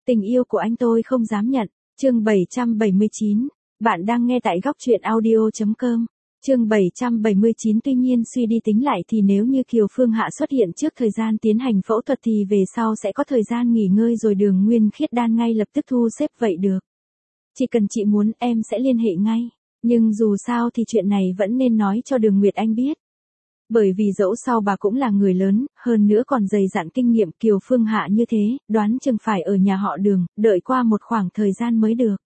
Tình yêu của anh tôi không dám nhận. Chương 779. Bạn đang nghe tại góc truyện audio.com. Chương 779. Tuy nhiên suy đi tính lại thì nếu như Kiều Phương Hạ xuất hiện trước thời gian tiến hành phẫu thuật thì về sau sẽ có thời gian nghỉ ngơi rồi Đường Nguyên Khiết Đan ngay lập tức thu xếp vậy được. Chỉ cần chị muốn em sẽ liên hệ ngay. Nhưng dù sao thì chuyện này vẫn nên nói cho Đường Nguyệt Anh biết. Bởi vì dẫu sao bà cũng là người lớn, hơn nữa còn dày dặn kinh nghiệm Kiều Phương Hạ như thế, đoán chừng phải ở nhà họ Đường, đợi qua một khoảng thời gian mới được.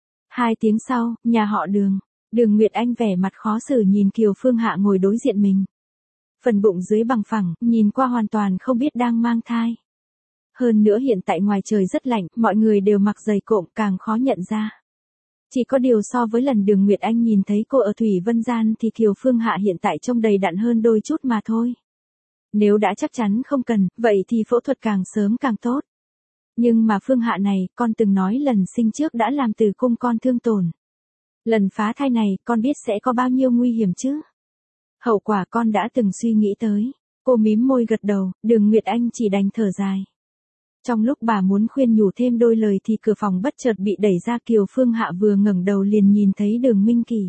2 tiếng sau, nhà họ Đường. Đường Nguyệt Anh vẻ mặt khó xử nhìn Kiều Phương Hạ ngồi đối diện mình. Phần bụng dưới bằng phẳng, nhìn qua hoàn toàn không biết đang mang thai. Hơn nữa hiện tại ngoài trời rất lạnh, mọi người đều mặc giày cộm càng khó nhận ra. Chỉ có điều so với lần Đường Nguyệt Anh nhìn thấy cô ở Thủy Vân Gian thì Kiều Phương Hạ hiện tại trông đầy đặn hơn đôi chút mà thôi. Nếu đã chắc chắn không cần, vậy thì phẫu thuật càng sớm càng tốt. Nhưng mà Phương Hạ này, con từng nói lần sinh trước đã làm tử cung con thương tổn. Lần phá thai này, con biết sẽ có bao nhiêu nguy hiểm chứ? Hậu quả con đã từng suy nghĩ tới. Cô mím môi gật đầu, Đường Nguyệt Anh chỉ đành thở dài. Trong lúc bà muốn khuyên nhủ thêm đôi lời thì cửa phòng bất chợt bị đẩy ra. Kiều Phương Hạ vừa ngẩng đầu liền nhìn thấy Đường Minh Kỳ.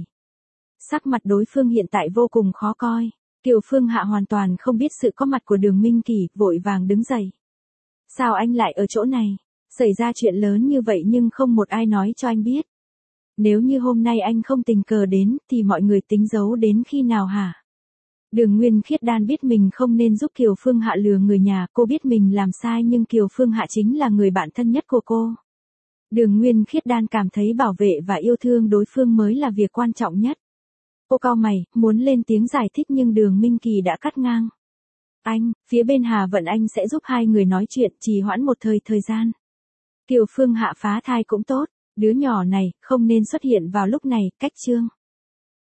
Sắc mặt đối phương hiện tại vô cùng khó coi. Kiều Phương Hạ hoàn toàn không biết sự có mặt của Đường Minh Kỳ, vội vàng đứng dậy. Sao anh lại ở chỗ này? Xảy ra chuyện lớn như vậy nhưng không một ai nói cho anh biết. Nếu như hôm nay anh không tình cờ đến thì mọi người tính giấu đến khi nào hả? Đường Nguyên Khiết Đan biết mình không nên giúp Kiều Phương Hạ lừa người nhà, cô biết mình làm sai nhưng Kiều Phương Hạ chính là người bạn thân nhất của cô. Đường Nguyên Khiết Đan cảm thấy bảo vệ và yêu thương đối phương mới là việc quan trọng nhất. Cô cau mày, muốn lên tiếng giải thích nhưng Đường Minh Kỳ đã cắt ngang. Anh, phía bên Hà Vận Anh sẽ giúp hai người nói chuyện, trì hoãn một thời gian. Kiều Phương Hạ phá thai cũng tốt, đứa nhỏ này không nên xuất hiện vào lúc này, cách chương.